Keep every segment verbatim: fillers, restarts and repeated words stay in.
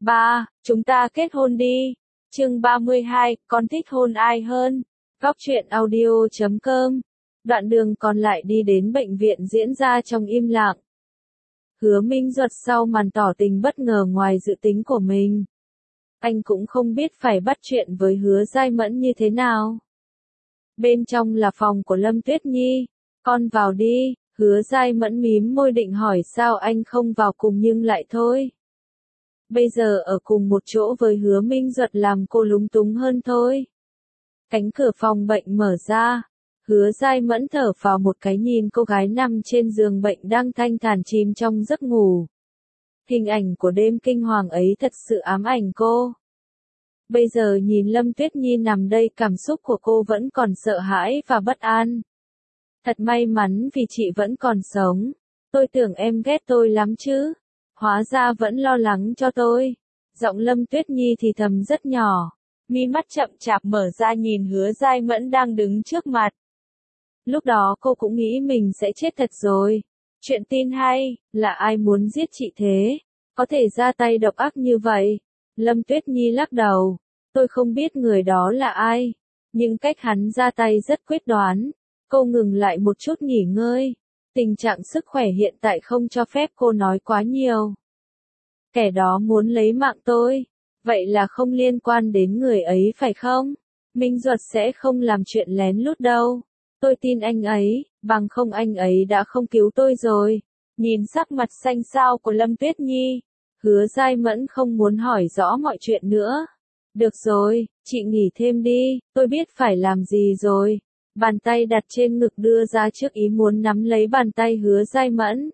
Ba, chúng ta kết hôn đi. Chương ba mươi hai, con thích hôn ai hơn? Góc truyện audio chấm com. Đoạn đường còn lại đi đến bệnh viện diễn ra trong im lặng. Hứa Minh Duật sau màn tỏ tình bất ngờ ngoài dự tính của mình. Anh cũng không biết phải bắt chuyện với Hứa Giai Mẫn như thế nào. Bên trong là phòng của Lâm Tuyết Nhi. Con vào đi. Hứa Giai Mẫn mím môi định hỏi sao anh không vào cùng nhưng lại thôi. Bây giờ ở cùng một chỗ với Hứa Minh Duật làm cô lúng túng hơn thôi. Cánh cửa phòng bệnh mở ra. Hứa Giai Mẫn thở phào một cái nhìn cô gái nằm trên giường bệnh đang thanh thản chìm trong giấc ngủ. Hình ảnh của đêm kinh hoàng ấy thật sự ám ảnh cô. Bây giờ nhìn Lâm Tuyết Nhi nằm đây cảm xúc của cô vẫn còn sợ hãi và bất an. Thật may mắn vì chị vẫn còn sống. Tôi tưởng em ghét tôi lắm chứ. Hóa ra vẫn lo lắng cho tôi. Giọng Lâm Tuyết Nhi thì thầm rất nhỏ. Mi mắt chậm chạp mở ra nhìn Hứa Giai Mẫn đang đứng trước mặt. Lúc đó cô cũng nghĩ mình sẽ chết thật rồi. Chuyện tin hay, là ai muốn giết chị thế? Có thể ra tay độc ác như vậy? Lâm Tuyết Nhi lắc đầu. Tôi không biết người đó là ai. Nhưng cách hắn ra tay rất quyết đoán. Cô ngừng lại một chút nghỉ ngơi. Tình trạng sức khỏe hiện tại không cho phép cô nói quá nhiều. Kẻ đó muốn lấy mạng tôi. Vậy là không liên quan đến người ấy phải không? Minh Duật sẽ không làm chuyện lén lút đâu. Tôi tin anh ấy, bằng không anh ấy đã không cứu tôi rồi. Nhìn sắc mặt xanh xao của Lâm Tuyết Nhi. Hứa Giai Mẫn không muốn hỏi rõ mọi chuyện nữa. Được rồi, chị nghỉ thêm đi, tôi biết phải làm gì rồi. Bàn tay đặt trên ngực đưa ra trước ý muốn nắm lấy bàn tay Hứa Giai Mẫn.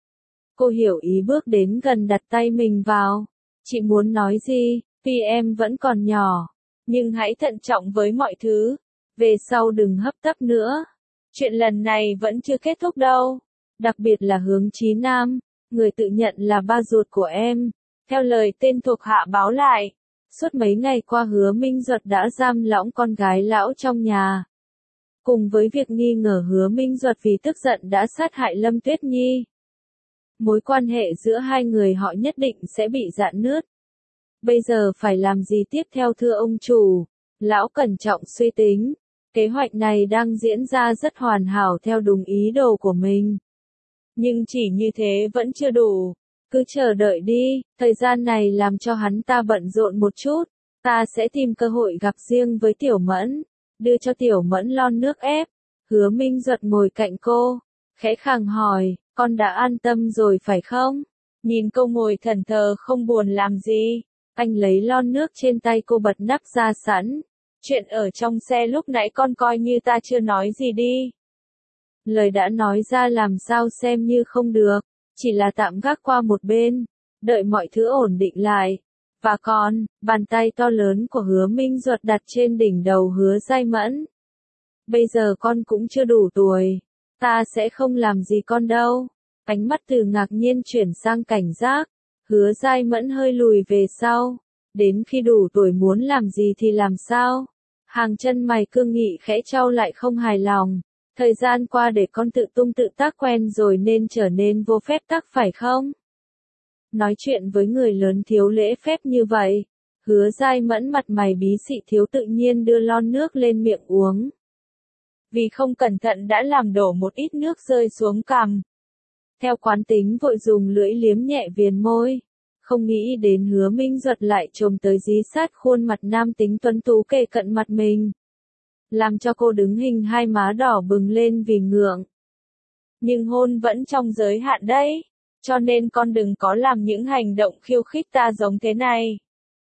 Cô hiểu ý bước đến gần đặt tay mình vào. Chị muốn nói gì, tuy em vẫn còn nhỏ. Nhưng hãy thận trọng với mọi thứ. Về sau đừng hấp tấp nữa. Chuyện lần này vẫn chưa kết thúc đâu. Đặc biệt là Hướng Chí Nam, người tự nhận là ba ruột của em. Theo lời tên thuộc hạ báo lại, suốt mấy ngày qua Hứa Minh Duật đã giam lỏng con gái lão trong nhà. Cùng với việc nghi ngờ Hứa Minh Duật vì tức giận đã sát hại Lâm Tuyết Nhi. Mối quan hệ giữa hai người họ nhất định sẽ bị rạn nứt. Bây giờ phải làm gì tiếp theo thưa ông chủ? Lão cẩn trọng suy tính. Kế hoạch này đang diễn ra rất hoàn hảo theo đúng ý đồ của mình. Nhưng chỉ như thế vẫn chưa đủ. Cứ chờ đợi đi, thời gian này làm cho hắn ta bận rộn một chút. Ta sẽ tìm cơ hội gặp riêng với Tiểu Mẫn. Đưa cho Tiểu Mẫn lon nước ép. Hứa Minh Duật ngồi cạnh cô. Khẽ khàng hỏi, con đã an tâm rồi phải không? Nhìn cô ngồi thẫn thờ không buồn làm gì. Anh lấy lon nước trên tay cô bật nắp ra sẵn. Chuyện ở trong xe lúc nãy con coi như ta chưa nói gì đi. Lời đã nói ra làm sao xem như không được. Chỉ là tạm gác qua một bên. Đợi mọi thứ ổn định lại. Và còn, bàn tay to lớn của Hứa Minh Duật đặt trên đỉnh đầu Hứa Giai Mẫn. Bây giờ con cũng chưa đủ tuổi. Ta sẽ không làm gì con đâu. Ánh mắt từ ngạc nhiên chuyển sang cảnh giác. Hứa Giai Mẫn hơi lùi về sau. Đến khi đủ tuổi muốn làm gì thì làm sao? Hàng chân mày cương nghị khẽ trao lại không hài lòng. Thời gian qua để con tự tung tự tác quen rồi nên trở nên vô phép tắc phải không? Nói chuyện với người lớn thiếu lễ phép như vậy. Hứa Giai Mẫn mặt mày bí xị thiếu tự nhiên đưa lon nước lên miệng uống. Vì không cẩn thận đã làm đổ một ít nước rơi xuống cằm. Theo quán tính vội dùng lưỡi liếm nhẹ viền môi. Không nghĩ đến Hứa Minh Duật lại trồm tới dí sát khuôn mặt nam tính tuấn tú kề cận mặt mình. Làm cho cô đứng hình hai má đỏ bừng lên vì ngượng. Nhưng hôn vẫn trong giới hạn đấy. Cho nên con đừng có làm những hành động khiêu khích ta giống thế này.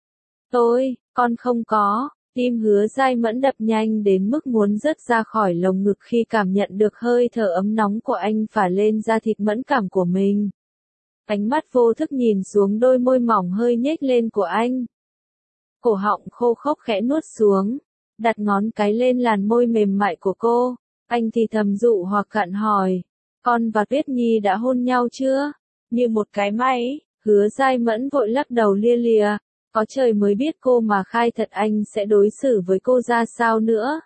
Tôi, con không có. Tim Hứa Giai Mẫn đập nhanh đến mức muốn rớt ra khỏi lồng ngực khi cảm nhận được hơi thở ấm nóng của anh phả lên da thịt mẫn cảm của mình. Ánh mắt vô thức nhìn xuống đôi môi mỏng hơi nhếch lên của anh. Cổ họng khô khốc khẽ nuốt xuống. Đặt ngón cái lên làn môi mềm mại của cô. Anh thì thầm dụ hoặc cạn hỏi. Con và Tuyết Nhi đã hôn nhau chưa? Như một cái máy, Hứa Giai Mẫn vội lắc đầu lia lịa. Có trời mới biết cô mà khai thật anh sẽ đối xử với cô ra sao nữa.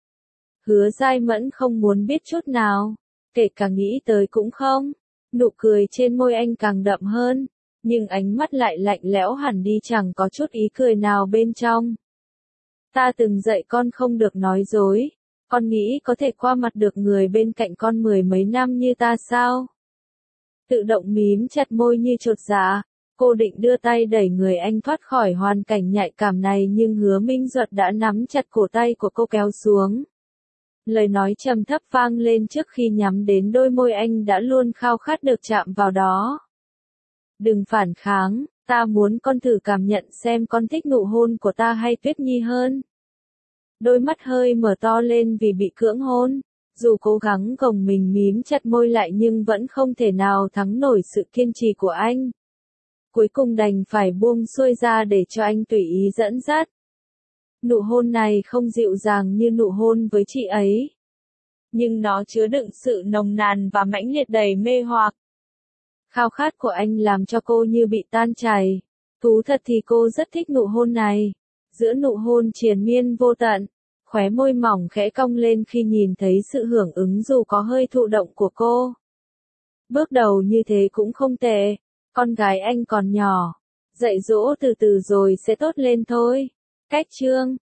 Hứa Giai Mẫn không muốn biết chút nào. Kể cả nghĩ tới cũng không. Nụ cười trên môi anh càng đậm hơn. nhưng ánh mắt lại lạnh lẽo hẳn đi, chẳng có chút ý cười nào bên trong. Ta từng dạy con không được nói dối. Con nghĩ có thể qua mặt được người bên cạnh con mười mấy năm như ta sao? Tự động mím chặt môi như chột dạ. Cô định đưa tay đẩy người anh thoát khỏi hoàn cảnh nhạy cảm này, nhưng Hứa Minh Duật đã nắm chặt cổ tay của cô kéo xuống. Lời nói trầm thấp vang lên trước khi nhắm đến đôi môi anh đã luôn khao khát được chạm vào đó. Đừng phản kháng, ta muốn con thử cảm nhận xem con thích nụ hôn của ta hay Tuyết Nhi hơn. Đôi mắt hơi mở to lên vì bị cưỡng hôn. Dù cố gắng gồng mình mím chặt môi lại nhưng vẫn không thể nào thắng nổi sự kiên trì của anh. Cuối cùng đành phải buông xuôi ra để cho anh tùy ý dẫn dắt. Nụ hôn này không dịu dàng như nụ hôn với chị ấy, nhưng nó chứa đựng sự nồng nàn và mãnh liệt đầy mê hoặc. Khao khát của anh làm cho cô như bị tan chảy. Thú thật thì cô rất thích nụ hôn này. Giữa nụ hôn triền miên vô tận, khóe môi mỏng khẽ cong lên khi nhìn thấy sự hưởng ứng dù có hơi thụ động của cô. Bước đầu như thế cũng không tệ. Con gái anh còn nhỏ, dạy dỗ từ từ rồi sẽ tốt lên thôi. Cách chương